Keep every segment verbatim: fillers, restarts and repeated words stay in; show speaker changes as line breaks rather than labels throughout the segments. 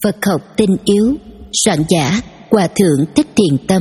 Phật học tinh yếu, soạn giả Hòa thượng Thích Thiền Tâm.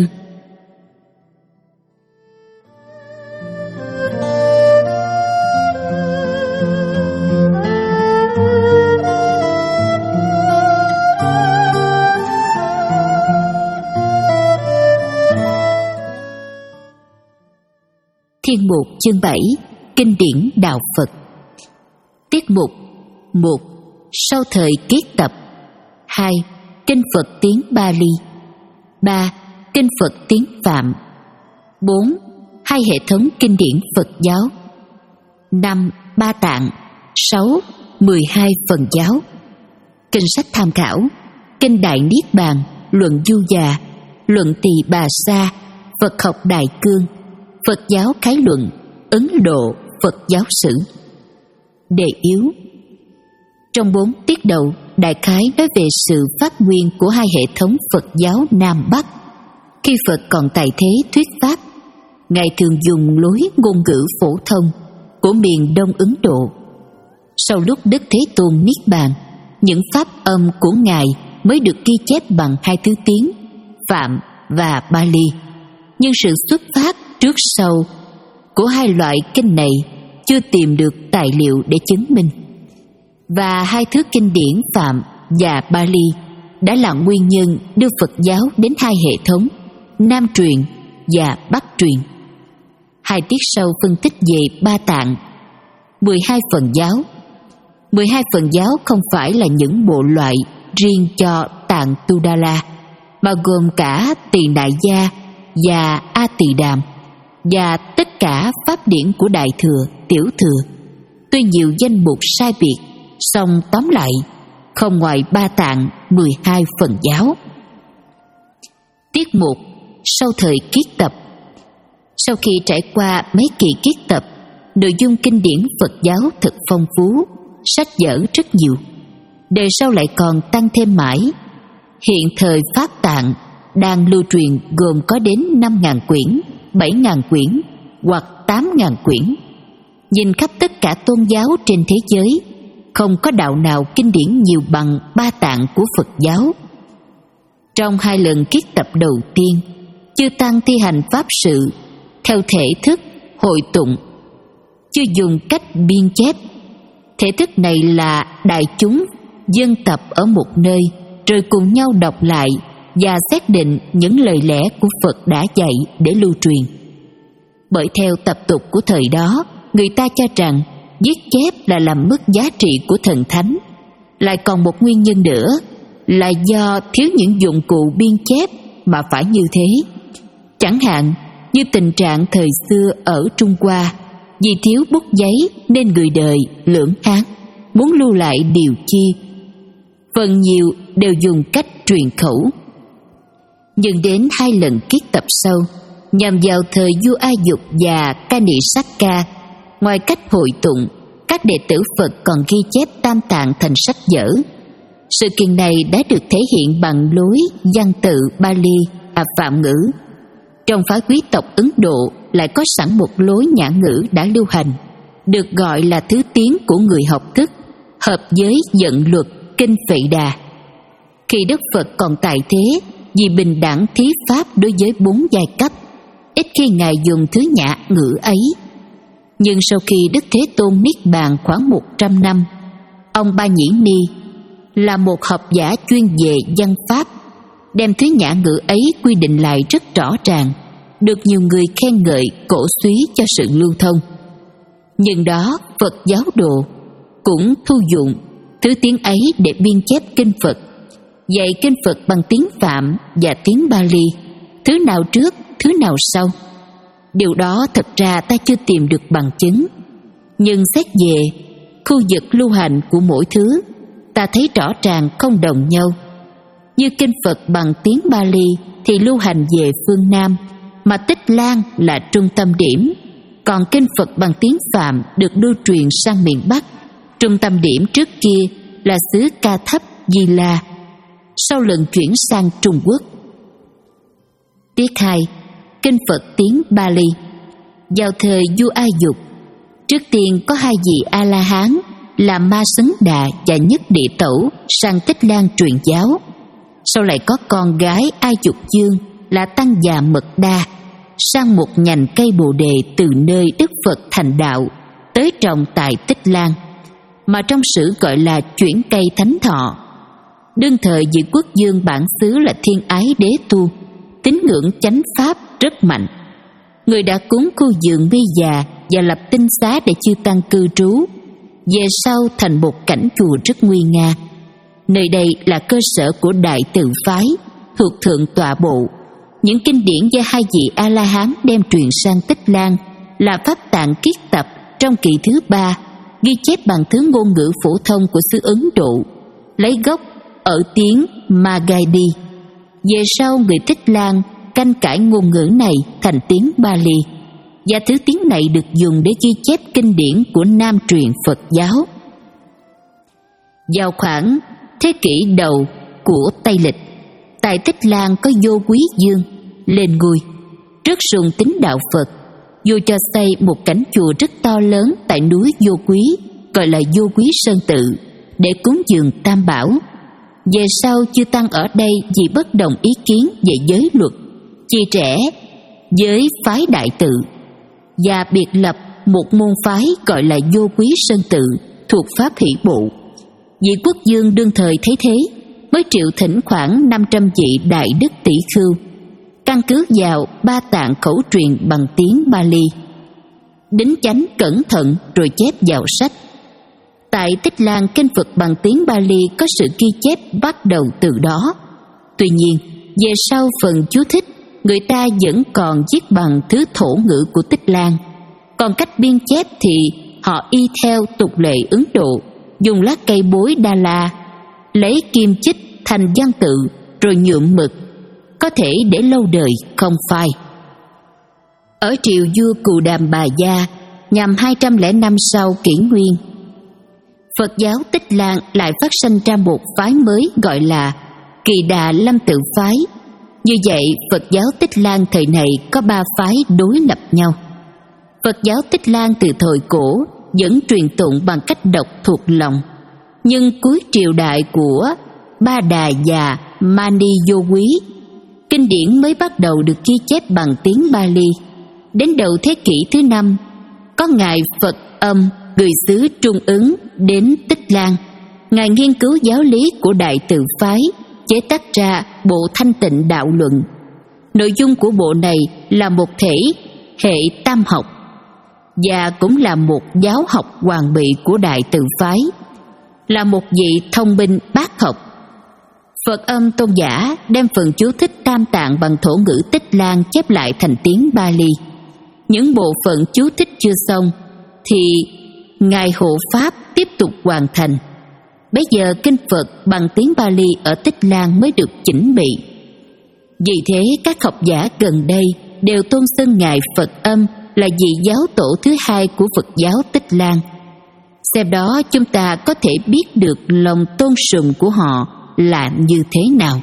Thiên mục chương bảy, kinh điển đạo Phật. Tiết mục một. Sau thời kiết tập. Hai. Kinh Phật tiếng Bali. Ba. Kinh Phật tiếng Phạm. Bốn. Hai hệ thống kinh điển Phật giáo. Năm. Ba tạng. Sáu. Mười hai phần giáo. Kinh sách tham khảo: Kinh Đại Niết Bàn, Luận Du Già, Luận Tỳ Bà Sa, Phật học Đại Cương, Phật giáo khái luận, Ấn Độ Phật giáo sử. Đề yếu: trong bốn tiết đầu, đại khái nói về sự phát nguyên của hai hệ thống Phật giáo Nam Bắc. Khi Phật còn tại thế thuyết pháp, Ngài thường dùng lối ngôn ngữ phổ thông của miền Đông Ấn Độ. Sau lúc Đức Thế Tôn niết bàn, những pháp âm của Ngài mới được ghi chép bằng hai thứ tiếng Phạm và Bali. Nhưng sự xuất phát trước sau của hai loại kinh này chưa tìm được tài liệu để chứng minh. Và hai thứ kinh điển Phạm và Bali đã là nguyên nhân đưa Phật giáo đến hai hệ thống Nam truyền và Bắc truyền. Hai tiết sau phân tích về ba tạng, mười hai phần giáo. Mười hai phần giáo không phải là những bộ loại riêng cho tạng Tudala, mà gồm cả Tỳ Đại Gia và A Tỳ Đàm và tất cả pháp điển của Đại Thừa, Tiểu Thừa. Tuy nhiều danh mục sai biệt, song tóm lại không ngoài ba tạng, mười hai phần giáo. Tiết mục sau thời kiết tập. Sau khi trải qua mấy kỳ kiết tập, nội dung kinh điển Phật giáo thật phong phú, sách vở rất nhiều. Đời sau lại còn tăng thêm mãi. Hiện thời Pháp Tạng đang lưu truyền gồm có đến năm ngàn quyển, bảy ngàn quyển hoặc tám ngàn quyển. Nhìn khắp tất cả tôn giáo trên thế giới, không có đạo nào kinh điển nhiều bằng ba tạng của Phật giáo. Trong hai lần kiết tập đầu tiên, chư tăng thi hành pháp sự theo thể thức hội tụng, chưa dùng cách biên chép. Thể thức này là đại chúng dân tập ở một nơi, rồi cùng nhau đọc lại và xác định những lời lẽ của Phật đã dạy để lưu truyền. Bởi theo tập tục của thời đó, người ta cho rằng viết chép là làm mất giá trị của thần thánh. Lại còn một nguyên nhân nữa là do thiếu những dụng cụ biên chép mà phải như thế. Chẳng hạn như tình trạng thời xưa ở Trung Hoa, vì thiếu bút giấy nên người đời lưỡng Hán muốn lưu lại điều chi, phần nhiều đều dùng cách truyền khẩu. Nhưng đến hai lần kiết tập sau, nhằm vào thời vua A Dục và Kanisaka, ngoài cách hội tụng, các đệ tử Phật còn ghi chép tam tạng thành sách vở. Sự kiện này đã được thể hiện bằng lối văn tự Bali và Phạm ngữ. Trong phái quý tộc Ấn Độ lại có sẵn một lối nhã ngữ đã lưu hành, được gọi là thứ tiếng của người học thức, hợp với vận luật kinh Phệ Đà. Khi Đức Phật còn tại thế, vì bình đẳng thí pháp đối với bốn giai cấp, ít khi Ngài dùng thứ nhã ngữ ấy. Nhưng sau khi Đức Thế Tôn niết bàn khoảng một trăm năm, ông Ba Nhĩ Ni là một học giả chuyên về văn pháp, đem thứ nhã ngữ ấy quy định lại rất rõ ràng, được nhiều người khen ngợi cổ súy cho sự lưu thông. Nhưng đó Phật giáo đồ cũng thu dụng thứ tiếng ấy để biên chép kinh Phật, dạy kinh Phật bằng tiếng Phạm và tiếng Bali, thứ nào trước, thứ nào sau. Điều đó thật ra ta chưa tìm được bằng chứng. Nhưng xét về khu vực lưu hành của mỗi thứ, ta thấy rõ ràng không đồng nhau. Như kinh Phật bằng tiếng Bali thì lưu hành về phương Nam, mà Tích Lan là trung tâm điểm. Còn kinh Phật bằng tiếng Phạm được lưu truyền sang miền Bắc. Trung tâm điểm trước kia là xứ Ca Thấp Di La, sau lần chuyển sang Trung Quốc. Tiết hai. Kinh Phật tiếng Bali. Vào thời vua A Dục, trước tiên có hai vị A-la-hán là Ma Xứng Đà và Nhất Địa Tẩu sang Tích Lan truyền giáo. Sau lại có con gái Ai Dục Dương là Tăng Già Mật Đa sang một nhành cây bồ đề từ nơi Đức Phật thành đạo tới trồng tại Tích Lan, mà trong sử gọi là chuyển cây thánh thọ. Đương thời vị quốc dương bản xứ là Thiên Ái Đế Tu, tín ngưỡng chánh pháp rất mạnh. Người đã cúng khu vườn mi già và lập tinh xá để chư tăng cư trú, về sau thành một cảnh chùa rất nguy nga. Nơi đây là cơ sở của Đại Từ Phái thuộc Thượng Tọa Bộ. Những kinh điển do hai vị A-la-hán đem truyền sang Tích Lan là Pháp Tạng Kiết Tập trong kỳ thứ ba, ghi chép bằng thứ ngôn ngữ phổ thông của xứ Ấn Độ, lấy gốc ở tiếng Magadhi. Về sau người Tích Lan canh cải ngôn ngữ này thành tiếng Bali, và thứ tiếng này được dùng để ghi chép kinh điển của Nam truyền Phật giáo. Vào khoảng thế kỷ đầu của Tây Lịch, tại Tích Lan có Vô Quý Dương lên ngôi, rất sùng tín đạo Phật. Vua cho xây một cảnh chùa rất to lớn tại núi Vô Quý, gọi là Vô Quý Sơn Tự, để cúng dường Tam Bảo. Về sau chư tăng ở đây vì bất đồng ý kiến về giới luật, chia rẽ với phái Đại Tự và biệt lập một môn phái gọi là Vô Quý Sơn Tự thuộc Pháp Hỷ Bộ. Vị quốc dương đương thời thấy thế mới triệu thỉnh khoảng năm trăm vị đại đức tỷ khưu, căn cứ vào ba tạng khẩu truyền bằng tiếng Bali, đính chánh cẩn thận rồi chép vào sách. Tại Tích Lan, kinh Phật bằng tiếng Bali có sự ghi chép bắt đầu từ đó. Tuy nhiên, về sau phần chú thích, người ta vẫn còn viết bằng thứ thổ ngữ của Tích Lan. Còn cách biên chép thì họ y theo tục lệ Ấn Độ, dùng lá cây bối Đa La, lấy kim chích thành văn tự rồi nhuộm mực, có thể để lâu đời không phai. Ở triều vua Cù Đàm Bà Gia nhằm hai trăm lẻ năm sau kỷ nguyên, Phật giáo Tích Lan lại phát sinh ra một phái mới gọi là Kỳ Đà Lâm Tự Phái. Như vậy, Phật giáo Tích Lan thời này có ba phái đối lập nhau. Phật giáo Tích Lan từ thời cổ vẫn truyền tụng bằng cách đọc thuộc lòng, nhưng cuối triều đại của Ba Đà và Mani Vô Quý, kinh điển mới bắt đầu được ghi chép bằng tiếng Bali. Đến đầu thế kỷ thứ năm, có ngài Phật Âm người xứ Trung Ứng đến Tích Lan. Ngài nghiên cứu giáo lý của Đại Từ Phái, chế tác ra bộ Thanh Tịnh Đạo Luận. Nội dung của bộ này là một thể hệ tam học và cũng là một giáo học hoàn bị của Đại Từ Phái, là một vị thông minh bác học. Phật Âm tôn giả đem phần chú thích tam tạng bằng thổ ngữ Tích Lan chép lại thành tiếng Bali. Những bộ phận chú thích chưa xong thì ngài hộ pháp tiếp tục hoàn thành. Bây giờ kinh Phật bằng tiếng Bali ở Tích Lan mới được chỉnh bị. Vì thế các học giả gần đây đều tôn xưng ngài Phật Âm là vị giáo tổ thứ hai của Phật giáo Tích Lan. Xem đó chúng ta có thể biết được lòng tôn sùng của họ là như thế nào.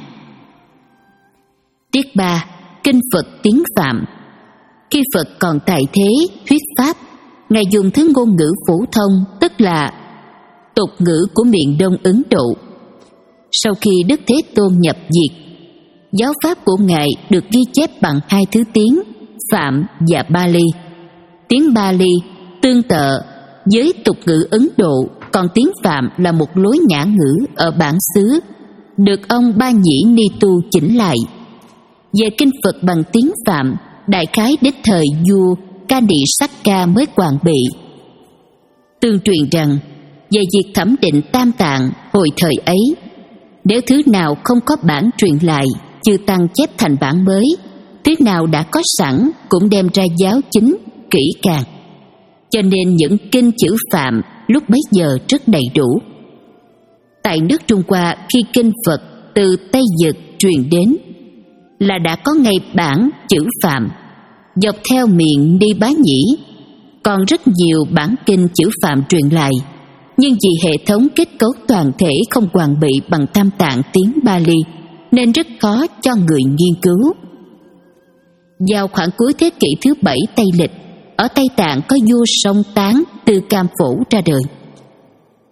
Tiết ba. Kinh Phật tiếng Phạm. Khi Phật còn tại thế thuyết pháp, ngài dùng thứ ngôn ngữ phổ thông, tức là tục ngữ của miền Đông Ấn Độ. Sau khi Đức Thế Tôn nhập diệt, giáo pháp của ngài được ghi chép bằng hai thứ tiếng Phạm và Bali. Tiếng Bali tương tự với tục ngữ Ấn Độ, còn tiếng Phạm là một lối nhã ngữ ở bản xứ, được ông Ba Nhĩ Ni Tu chỉnh lại. Về kinh Phật bằng tiếng Phạm, đại khái đến thời vua Kani Sakka mới hoàn bị. Tương truyền rằng về việc thẩm định tam tạng hồi thời ấy, nếu thứ nào không có bản truyền lại, chư tăng chép thành bản mới, thứ nào đã có sẵn cũng đem ra giáo chính kỹ càng. Cho nên những kinh chữ Phạm lúc bấy giờ rất đầy đủ. Tại nước Trung Hoa, khi kinh Phật từ Tây Dực truyền đến là đã có ngay bản chữ Phạm dọc theo miệng Ni Bá Nhĩ. Còn rất nhiều bản kinh chữ Phạm truyền lại, nhưng vì hệ thống kết cấu toàn thể không hoàn bị bằng tam tạng tiếng Bali nên rất khó cho người nghiên cứu. Vào khoảng cuối thế kỷ thứ bảy Tây Lịch, ở Tây Tạng có vua Song Tán từ Cam Phổ ra đời.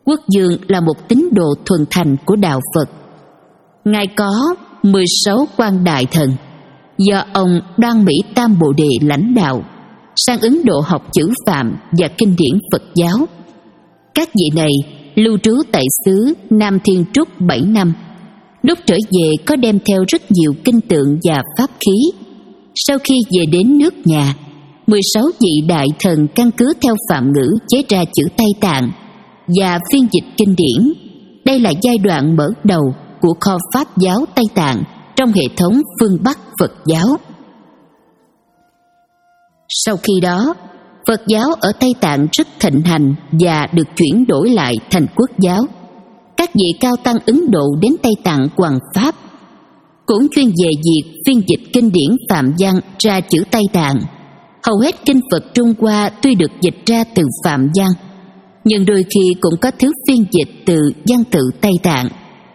Quốc Dương là một tín đồ thuần thành của đạo Phật. Ngài có mười sáu quan đại thần, do ông Đoan Mỹ Tam Bồ Đề lãnh đạo, sang Ấn Độ học chữ Phạm và kinh điển Phật giáo. Các vị này lưu trú tại xứ Nam Thiên Trúc bảy năm. Lúc trở về có đem theo rất nhiều kinh tượng và pháp khí. Sau khi về đến nước nhà, mười sáu vị đại thần căn cứ theo phạm ngữ chế ra chữ Tây Tạng và phiên dịch kinh điển. Đây là giai đoạn mở đầu của kho Pháp giáo Tây Tạng trong hệ thống phương Bắc Phật giáo. Sau khi đó, Phật giáo ở Tây Tạng rất thịnh hành và được chuyển đổi lại thành quốc giáo. Các vị cao tăng Ấn Độ đến Tây Tạng hoằng pháp, cũng chuyên về việc phiên dịch kinh điển Phạm văn ra chữ Tây Tạng. Hầu hết kinh Phật Trung Hoa tuy được dịch ra từ Phạm văn, nhưng đôi khi cũng có thứ phiên dịch từ văn tự Tây Tạng.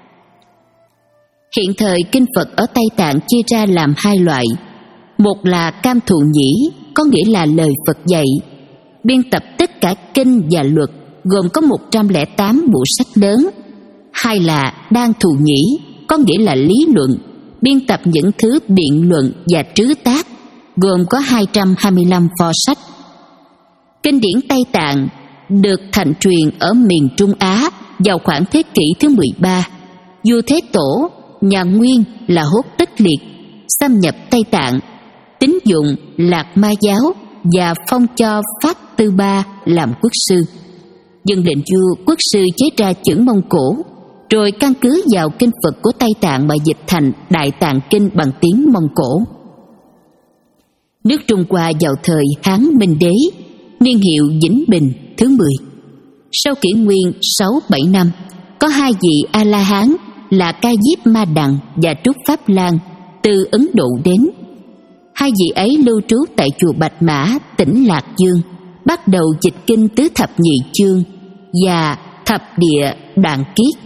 Hiện thời kinh Phật ở Tây Tạng chia ra làm hai loại. Một là Cam Thù Nhĩ, có nghĩa là lời Phật dạy, biên tập tất cả kinh và luật, gồm có một trăm lẻ tám bộ sách lớn. Hai là Đan Thù Nhĩ, có nghĩa là lý luận, biên tập những thứ biện luận và trứ tác, gồm có hai trăm hai mươi lăm pho sách. Kinh điển Tây Tạng được thành truyền ở miền Trung Á vào khoảng thế kỷ thứ mười ba. Vua Thế Tổ, nhà Nguyên là Hốt Tất Liệt, xâm nhập Tây Tạng, tín dụng Lạc Ma giáo và phong cho Phát Tư Ba làm quốc sư. Dân lệnh vua quốc sư chế ra chữ Mông Cổ, rồi căn cứ vào kinh Phật của Tây Tạng mà dịch thành Đại Tạng Kinh bằng tiếng Mông Cổ. Nước Trung Hoa vào thời Hán Minh Đế, niên hiệu Vĩnh Bình thứ mười. Sau kỷ nguyên sáu bảy năm, có hai vị A-la-hán là Ca Diếp Ma Đằng và Trúc Pháp Lan từ Ấn Độ đến. Hai vị ấy lưu trú tại chùa Bạch Mã, tỉnh Lạc Dương, bắt đầu dịch kinh Tứ Thập Nhị Chương và Thập Địa Đoạn Kiết.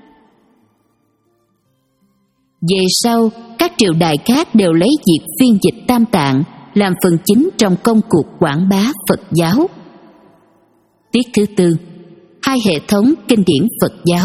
Về sau, các triều đại khác đều lấy việc phiên dịch Tam Tạng làm phần chính trong công cuộc quảng bá Phật giáo. Tiết thứ tư, hai hệ thống kinh điển Phật giáo.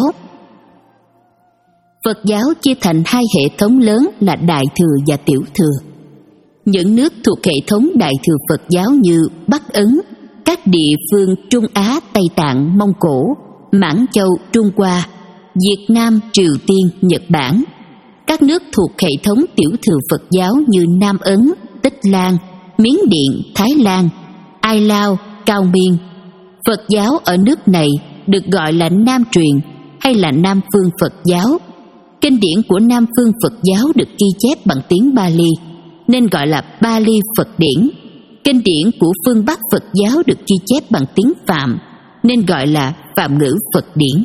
Phật giáo chia thành hai hệ thống lớn là Đại Thừa và Tiểu Thừa. Những nước thuộc hệ thống Đại Thừa Phật giáo như Bắc Ấn, các địa phương Trung Á, Tây Tạng, Mông Cổ, Mãn Châu, Trung Hoa, Việt Nam, Triều Tiên, Nhật Bản. Các nước thuộc hệ thống Tiểu Thừa Phật giáo như Nam Ấn, Tích Lan, Miến Điện, Thái Lan, Ai Lao, Cao Miên. Phật giáo ở nước này được gọi là Nam truyền hay là Nam phương Phật giáo. Kinh điển của Nam phương Phật giáo được ghi chép bằng tiếng Bali nên gọi là Bali Phật điển. Kinh điển của phương Bắc Phật giáo được ghi chép bằng tiếng Phạm nên gọi là Phạm ngữ Phật điển.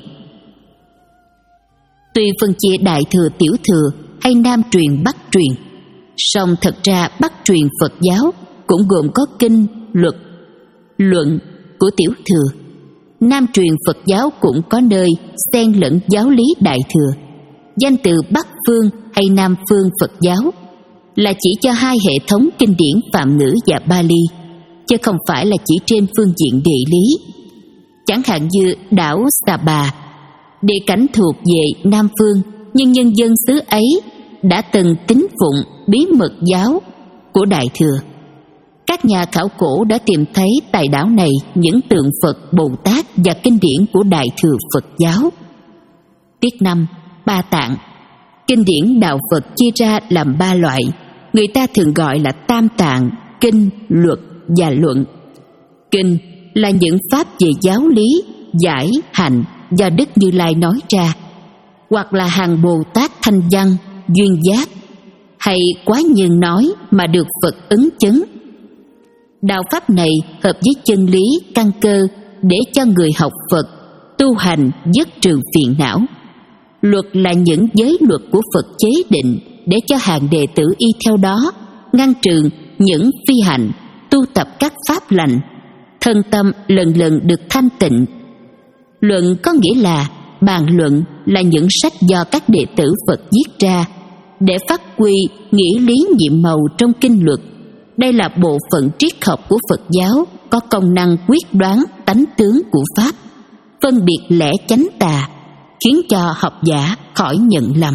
Tuy phân chia Đại Thừa, Tiểu Thừa hay Nam truyền, Bắc truyền, song thật ra Bắc truyền Phật giáo cũng gồm có kinh, luật, luận của Tiểu Thừa. Nam truyền Phật giáo cũng có nơi xen lẫn giáo lý Đại Thừa. Danh từ Bắc phương hay Nam phương Phật giáo là chỉ cho hai hệ thống kinh điển Phạm ngữ và Bali, chứ không phải là chỉ trên phương diện địa lý. Chẳng hạn như đảo Xà Bà, địa cảnh thuộc về Nam phương, nhưng nhân dân xứ ấy đã từng tín phụng bí mật giáo của Đại Thừa. Các nhà khảo cổ đã tìm thấy tại đảo này những tượng Phật, Bồ Tát và kinh điển của Đại Thừa Phật giáo. Tiết năm, Ba Tạng. Kinh điển đạo Phật chia ra làm ba loại, người ta thường gọi là Tam Tạng, kinh, luật và luận. Kinh là những pháp về giáo lý, giải, hạnh do Đức Như Lai nói ra, hoặc là hàng Bồ Tát thanh văn, duyên giác, hay quá nhân nói mà được Phật ứng chứng. Đạo pháp này hợp với chân lý căn cơ để cho người học Phật tu hành dứt trừ phiền não. Luật là những giới luật của Phật chế định để cho hàng đệ tử y theo đó, ngăn trừ những phi hạnh, tu tập các pháp lành, thân tâm lần lần được thanh tịnh. Luận có nghĩa là bàn luận, là những sách do các đệ tử Phật viết ra để phát huy nghĩa lý nhiệm màu trong kinh luật. Đây là bộ phận triết học của Phật giáo có công năng quyết đoán tánh tướng của pháp. phân biệt lẽ chánh tà, khiến cho học giả khỏi nhận lầm.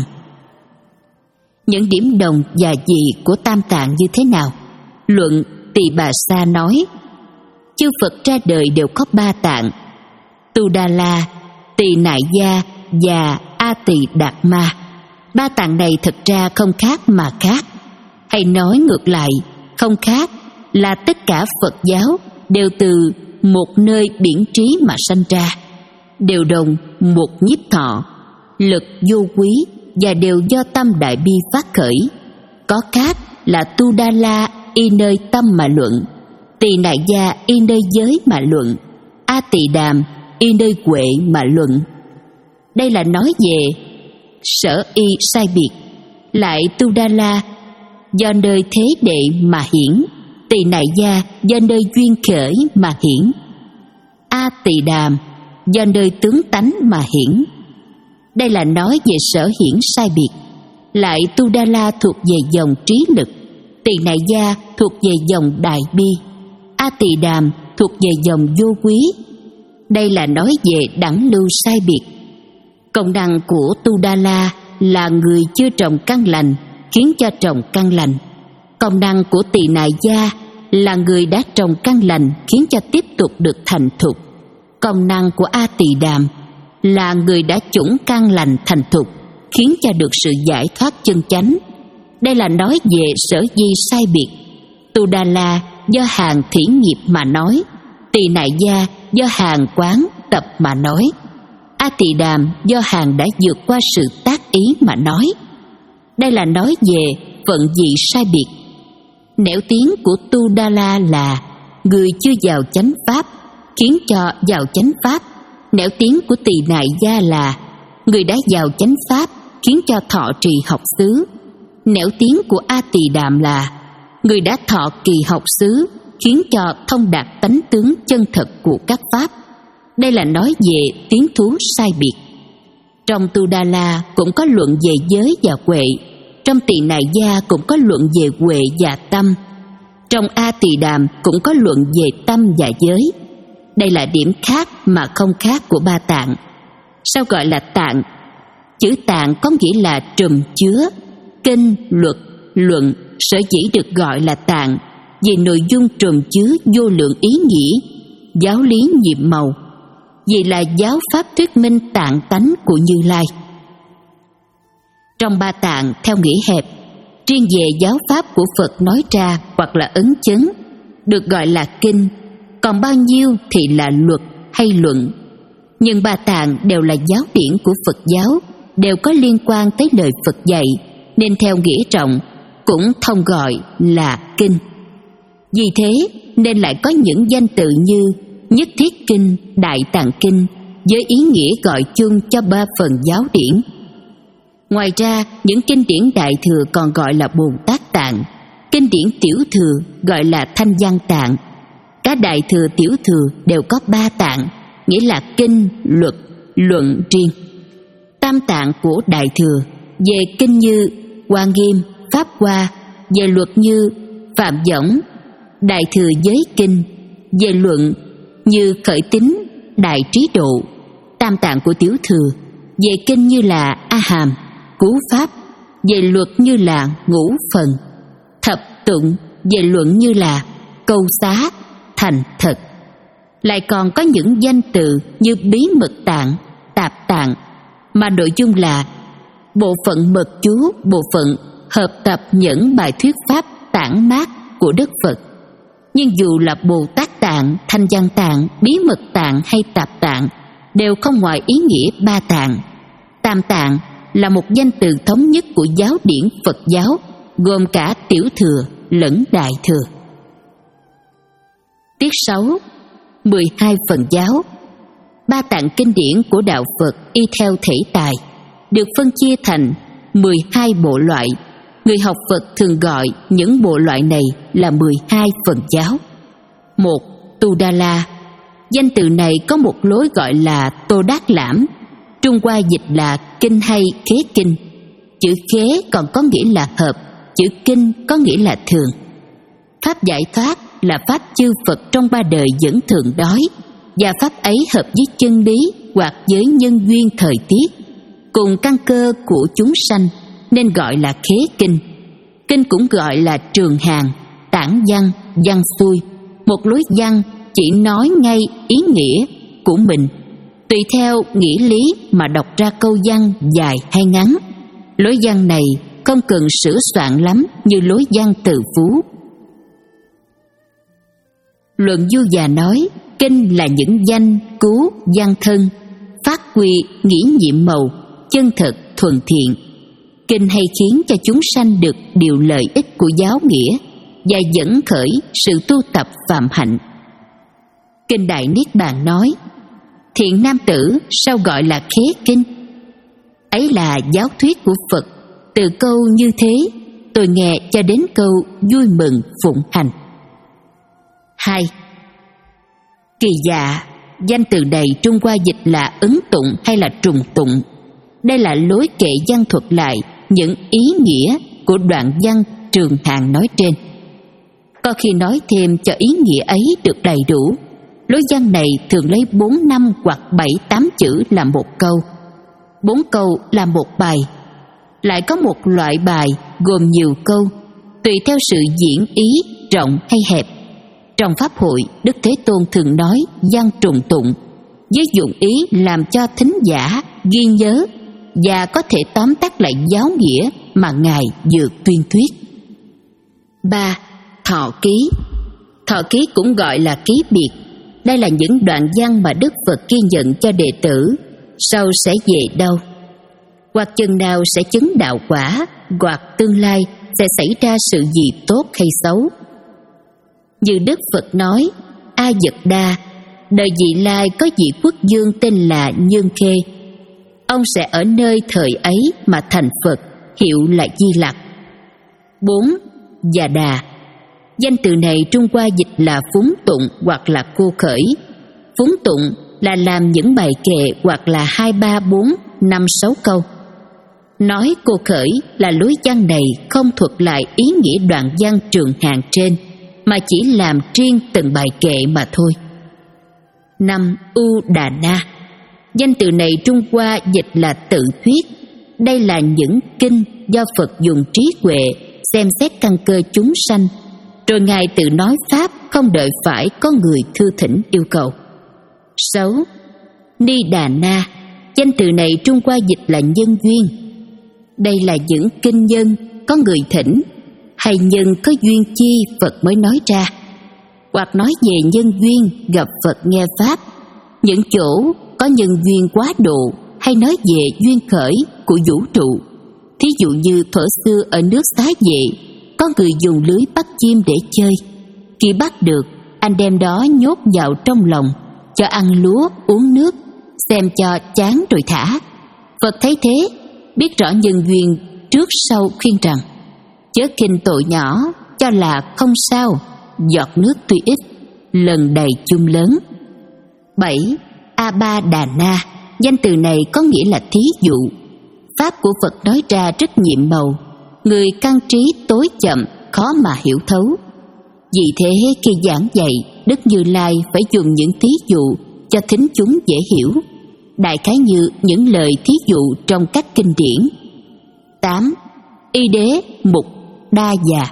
Những điểm đồng và dị của Tam Tạng như thế nào? Luận Tỳ Bà Sa nói, chư Phật ra đời đều có ba tạng: Tu Đa La, Tỳ Nại Gia và A Tỳ Đạt Ma. Ba tạng này thật ra không khác mà khác, hay nói ngược lại, không khác là tất cả Phật giáo đều từ một nơi biển trí mà sanh ra, đều đồng một nhiếp thọ, lực vô quý, và đều do tâm đại bi phát khởi. Có khác là Tu Đa La y nơi tâm mà luận, Tỳ Nại Gia y nơi giới mà luận, A Tỳ Đàm y nơi huệ mà luận. Đây là nói về sở y sai biệt. Lại Tu Đa La do nơi thế đệ mà hiển, Tỳ Nại Gia do nơi duyên khởi mà hiển, A Tỳ Đàm do nơi tướng tánh mà hiển. Đây là nói về sở hiển sai biệt. Lại Tu Đa La thuộc về dòng trí lực, Tỳ Nại Gia thuộc về dòng đại bi, A Tỳ Đàm thuộc về dòng vô quý. Đây là nói về đẳng lưu sai biệt. Công năng của Tu Đa La là người chưa trồng căn lành, khiến cho trồng căn lành. Công năng của Tỳ Nại Gia là người đã trồng căn lành, khiến cho tiếp tục được thành thục. Công năng của A Tỳ Đàm là người đã chủng căn lành thành thục, khiến cho được sự giải thoát chân chánh. Đây là nói về sở di sai biệt. Tu Đa La do hàng thí nghiệp mà nói, Tỳ Nại Gia do hàng quán tập mà nói, A Tỳ Đàm do hàng đã vượt qua sự tác ý mà nói. Đây là nói về vận dị sai biệt. Nẻo tiếng của Tu Đa La là người chưa vào chánh pháp, khiến cho vào chánh pháp. Nẻo tiếng của Tỳ Nại Gia là người đã vào chánh pháp, khiến cho thọ trì học xứ. Nẻo tiếng của A Tỳ Đàm là người đã thọ kỳ học xứ, khiến cho thông đạt tánh tướng chân thật của các pháp. Đây là nói về tiếng thú sai biệt. Trong Tu Đa La cũng có luận về giới và huệ, trong Tỳ Nại Gia cũng có luận về huệ và tâm, trong A Tỳ Đàm cũng có luận về tâm và giới. Đây là điểm khác mà không khác của ba tạng. Sao gọi là tạng? Chữ tạng có nghĩa là trùm chứa. Kinh, luật, luận sở dĩ được gọi là tạng vì nội dung trùm chứa vô lượng ý nghĩa, giáo lý nhiệm màu, vì là giáo pháp thuyết minh tạng tánh của Như Lai. Trong ba tạng theo nghĩa hẹp, riêng về giáo pháp của Phật nói ra hoặc là ấn chứng được gọi là kinh, còn bao nhiêu thì là luật hay luận. Nhưng ba tạng đều là giáo điển của Phật giáo, đều có liên quan tới lời Phật dạy, nên theo nghĩa rộng cũng thông gọi là kinh. Vì thế nên lại có những danh tự như Nhất Thiết Kinh, Đại Tạng Kinh, với ý nghĩa gọi chung cho ba phần giáo điển. Ngoài ra, những kinh điển Đại Thừa còn gọi là Bồ Tát Tạng, kinh điển Tiểu Thừa gọi là Thanh Văn Tạng. Cả Đại Thừa, Tiểu Thừa đều có ba tạng, nghĩa là kinh, luật, luận riêng. Tam tạng của Đại Thừa về kinh như Hoa Nghiêm, Pháp Hoa, về luật như Phạm Võng, Đại Thừa Giới Kinh, về luận như Khởi Tín, Đại Trí Độ. Tam tạng của Tiểu Thừa về kinh như là A Hàm, Cứu Pháp, về luật như là Ngũ Phần, Thập Tụng, về luận như là Câu Xá, Thành Thật. Lại còn có những danh từ như Bí Mật Tạng, Tạp Tạng, mà nội dung là bộ phận mật chú, bộ phận hợp tập những bài thuyết pháp tản mát của Đức Phật. Nhưng dù là Bồ Tát Tạng, Thanh Văn Tạng, Bí Mật Tạng hay Tạp Tạng đều không ngoài ý nghĩa ba tạng. Tam tạng là một danh từ thống nhất của giáo điển Phật giáo, gồm cả Tiểu Thừa lẫn Đại Thừa. Tiết sáu. mười hai phần giáo. Ba tạng kinh điển của đạo Phật y theo thể tài, được phân chia thành mười hai bộ loại. Người học Phật thường gọi những bộ loại này là mười hai phần giáo. Một. Tu Đa La. Danh từ này có một lối gọi là Tô Đát Lãm, Trung Hoa dịch là kinh hay khế kinh. Chữ khế còn có nghĩa là hợp, chữ kinh có nghĩa là thường. Pháp giải thoát là pháp chư Phật trong ba đời vẫn thường nói, và pháp ấy hợp với chân lý hoặc với nhân duyên thời tiết, cùng căn cơ của chúng sanh, nên gọi là khế kinh. Kinh cũng gọi là trường hàng, tản văn, văn xuôi, một lối văn chỉ nói ngay ý nghĩa của mình, tùy theo nghĩa lý mà đọc ra câu văn dài hay ngắn. Lối văn này không cần sửa soạn lắm như lối văn từ phú. Luận Du Già nói, kinh là những danh, cứu, văn thân, phát huy, nghĩa nhiệm màu, chân thật, thuần thiện. Kinh hay khiến cho chúng sanh được điều lợi ích của giáo nghĩa và dẫn khởi sự tu tập phạm hạnh. Kinh Đại Niết Bàn nói, thiện nam tử sao gọi là khế kinh? Ấy là giáo thuyết của Phật, từ câu như thế tôi nghe cho đến câu vui mừng phụng hành. Hai. Kỳ dạ, danh từ này Trung Hoa dịch là ấn tụng hay là trùng tụng. Đây là lối kệ văn thuật lại những ý nghĩa của đoạn văn trường hàng nói trên. Có khi nói thêm cho ý nghĩa ấy được đầy đủ. Lối văn này thường lấy bốn năm hoặc bảy tám chữ làm một câu, bốn câu là một bài. Lại có một loại bài gồm nhiều câu, tùy theo sự diễn ý rộng hay hẹp. Trong pháp hội, Đức Thế Tôn thường nói văn trùng tụng, với dụng ý làm cho thính giả ghi nhớ và có thể tóm tắt lại giáo nghĩa mà Ngài vừa tuyên thuyết. Ba. Thọ ký. Thọ ký cũng gọi là ký biệt. Đây là những đoạn văn mà Đức Phật ghi nhận cho đệ tử, sau sẽ về đâu, hoặc chừng nào sẽ chứng đạo quả, hoặc tương lai sẽ xảy ra sự gì tốt hay xấu. Như Đức Phật nói, A Dật Đa, đời vị lai có vị quốc vương tên là Nhơn Khê. Ông sẽ ở nơi thời ấy mà thành Phật, hiệu là Di Lặc. Bốn. Già Đà. Danh từ này Trung Hoa dịch là phúng tụng hoặc là cô khởi. Phúng tụng là làm những bài kệ hoặc là hai ba bốn năm sáu câu. Nói cô khởi là lối văn này không thuật lại ý nghĩa đoạn văn trường hàng trên, mà chỉ làm riêng từng bài kệ mà thôi. Năm. U Đà Na. Danh từ này Trung Hoa dịch là tự thuyết. Đây là những kinh do Phật dùng trí huệ xem xét căn cơ chúng sanh, rồi Ngài tự nói pháp không đợi phải có người thư thỉnh yêu cầu. Sáu. Ni Đà Na. Danh từ này Trung Hoa dịch là nhân duyên. Đây là những kinh nhân có người thỉnh, hay nhân có duyên chi Phật mới nói ra, hoặc nói về nhân duyên gặp Phật nghe pháp. Những chỗ có nhân duyên quá độ, hay nói về duyên khởi của vũ trụ. Thí dụ như thuở xưa ở nước Xá Vệ, có người dùng lưới bắt chim để chơi. Khi bắt được, anh đem đó nhốt vào trong lòng, cho ăn lúa uống nước, xem cho chán rồi thả. Phật thấy thế, biết rõ nhân duyên trước sau khuyên rằng, chớ khinh tội nhỏ, cho là không sao, giọt nước tuy ít, lần đầy chung lớn. Bảy. A Ba Đà Na. Danh từ này có nghĩa là thí dụ. Pháp của Phật nói ra rất nhiệm màu, người căn trí tối chậm, khó mà hiểu thấu. Vì thế khi giảng dạy, Đức Như Lai phải dùng những thí dụ cho thính chúng dễ hiểu, đại khái như những lời thí dụ trong các kinh điển. Tám. Y Đế Mục Đa Già.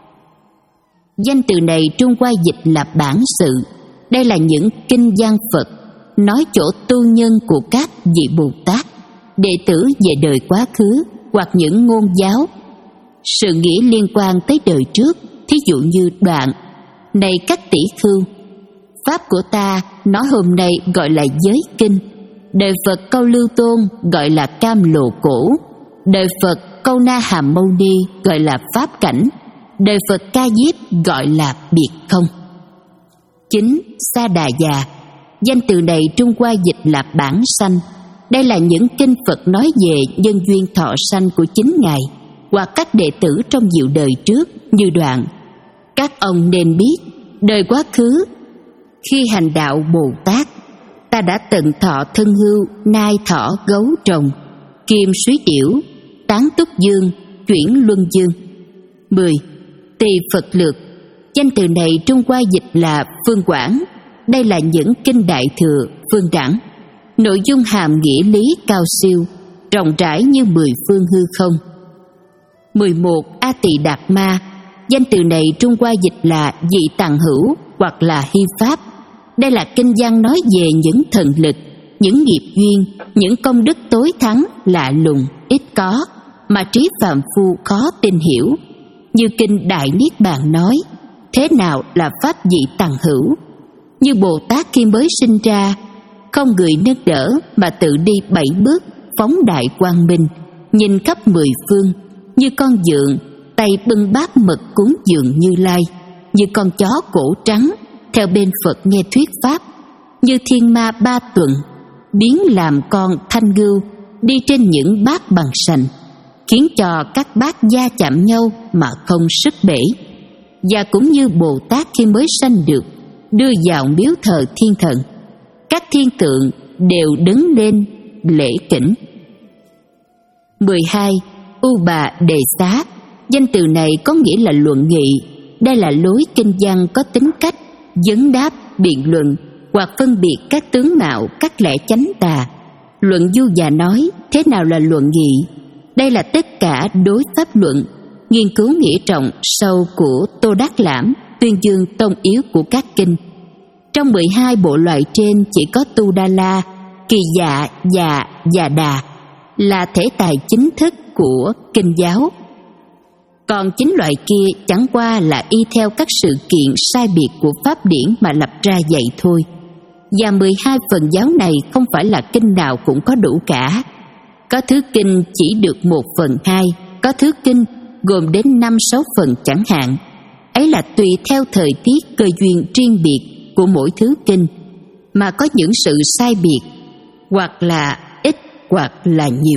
Danh từ này Trung Hoa dịch là bản sự. Đây là những kinh văn Phật nói chỗ tu nhân của các vị Bồ Tát, đệ tử về đời quá khứ hoặc những ngôn giáo. Sự nghĩa liên quan tới đời trước, thí dụ như đoạn: này các tỷ khưu, pháp của ta nói hôm nay gọi là giới kinh, đời Phật Câu Lưu Tôn gọi là Cam Lồ Cổ, đời Phật Câu Na Hàm Mâu Ni gọi là pháp cảnh, đời Phật Ca Diếp gọi là biệt không. Chín. Sa Đà Già. Danh từ này Trung Hoa dịch là bản sanh. Đây là những kinh Phật nói về nhân duyên thọ sanh của chính Ngài hoặc các đệ tử trong nhiều đời trước, như đoạn: các ông nên biết, đời quá khứ khi hành đạo Bồ Tát, ta đã tận thọ thân hưu, nai thỏ gấu trồng, kim suý điểu, tán túc dương, chuyển luân dương. Mười. Tỳ Phật Lược. Danh từ này Trung Hoa dịch là phương quảng. đây là những kinh Đại Thừa, Phương Đẳng. Nội dung hàm nghĩa lý cao siêu, rộng rãi như mười phương hư không. Mười một. A Tỳ Đạt Ma. Danh từ này Trung Hoa dịch là dị tằng hữu hoặc là hy pháp. Đây là kinh văn nói về những thần lực, những nghiệp duyên, những công đức tối thắng, lạ lùng, ít có, mà trí phàm phu khó tin hiểu. Như kinh Đại Niết Bàn nói, thế nào là pháp dị tằng hữu? Như Bồ Tát khi mới sinh ra, không người nâng đỡ mà tự đi bảy bước, phóng đại quang minh, nhìn khắp mười phương, như con dượng, tay bưng bát mật cúng dường Như Lai, như con chó cổ trắng, theo bên Phật nghe thuyết pháp, như thiên ma ba tuần, biến làm con thanh ngưu, đi trên những bát bằng sành, khiến cho các bát gia chạm nhau mà không sức bể. Và cũng như Bồ Tát khi mới sanh được, đưa vào miếu thờ thiên thần, các thiên tượng đều đứng lên lễ kính. Mười hai. U Bà Đề Xá. Danh từ này có nghĩa là luận nghị. Đây là lối kinh văn có tính cách vấn đáp, biện luận hoặc phân biệt các tướng mạo, các lẽ chánh tà. Luận du và nói thế nào là luận nghị. Đây là tất cả đối pháp luận, nghiên cứu nghĩa trọng sâu của Tô Đắc Lãm, tuyên dương tông yếu của các kinh. Trong mười hai bộ loại trên chỉ có Tu Đa La, Kỳ Dạ và Dạ Đà là thể tài chính thức của kinh giáo. Còn chín loại kia chẳng qua là y theo các sự kiện sai biệt của pháp điển mà lập ra vậy thôi. Và mười hai phần giáo này không phải là kinh nào cũng có đủ cả. Có thứ kinh chỉ được một phần hai, có thứ kinh gồm đến năm sáu phần chẳng hạn. Ấy là tùy theo thời tiết cơ duyên riêng biệt của mỗi thứ kinh mà có những sự sai biệt, hoặc là ít hoặc là nhiều.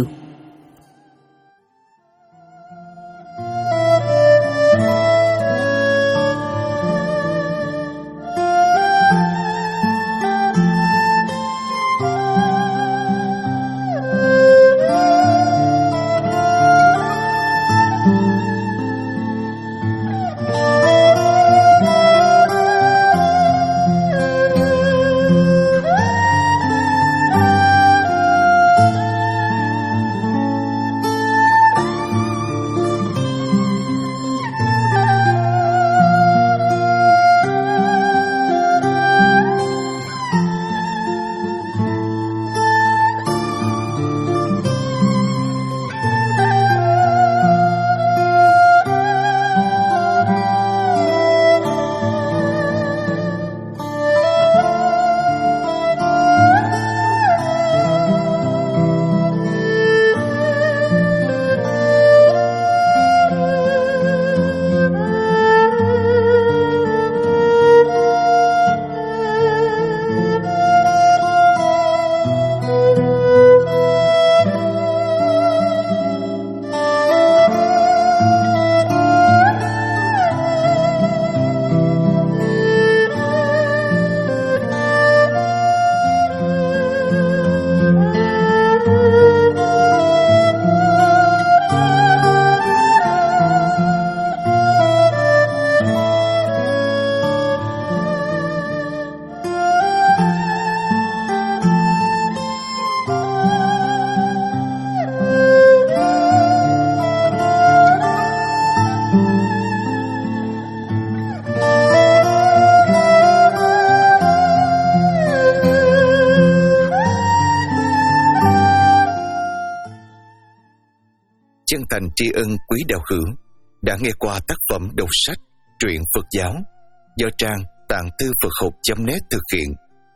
Chân thành tri ân quý đạo hữu đã nghe qua tác phẩm đọc sách Truyện Phật Giáo do trang tạng thư Phật học chấm net thực hiện.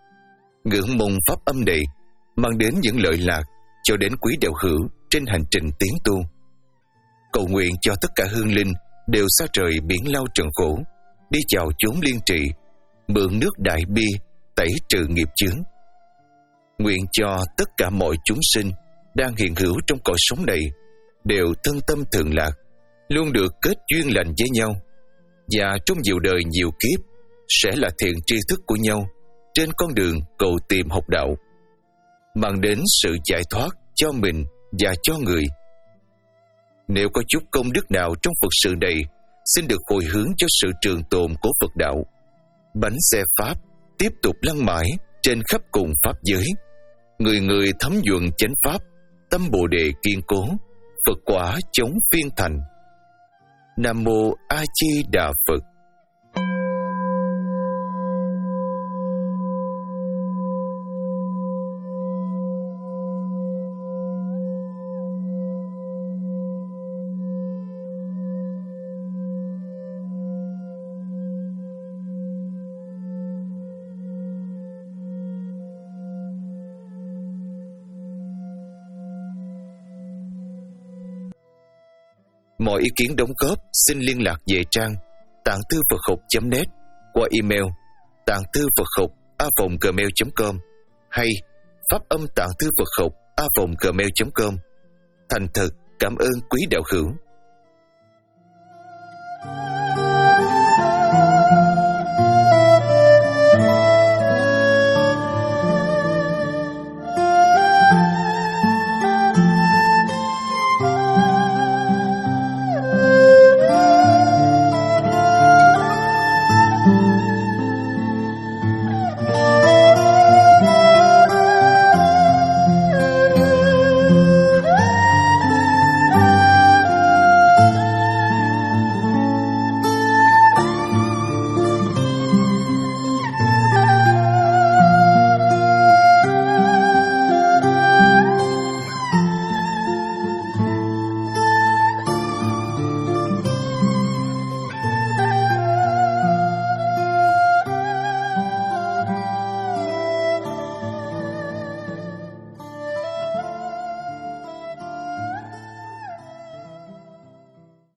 Ngưỡng mong pháp âm này mang đến những lợi lạc cho đến quý đạo hữu trên hành trình tiến tu. Cầu nguyện cho tất cả hương linh đều xa trời biển lao trần khổ, đi vào chốn liên trị, mượn nước đại bi tẩy trừ nghiệp chướng. Nguyện cho tất cả mọi chúng sinh đang hiện hữu trong cõi sống này đều thân tâm thường lạc, luôn được kết duyên lành với nhau, và trong nhiều đời nhiều kiếp sẽ là thiện tri thức của nhau trên con đường cầu tìm học đạo, mang đến sự giải thoát cho mình và cho người. Nếu có chút công đức nào trong Phật sự này, xin được hồi hướng cho sự trường tồn của Phật đạo. Bánh xe Pháp tiếp tục lăn mãi trên khắp cùng pháp giới. Người người thấm nhuần chánh pháp, tâm bồ đề kiên cố, Phật quả chống phiên thành. Nam mô A Di Đà Phật. Mọi ý kiến đóng góp xin liên lạc về trang tạng thư Phật học chấm net qua email tạng thư Phật học a vòng gmail chấm com hay pháp âm tạng thư Phật học a vòng gmail chấm com. Thành thật cảm ơn quý đạo hữu.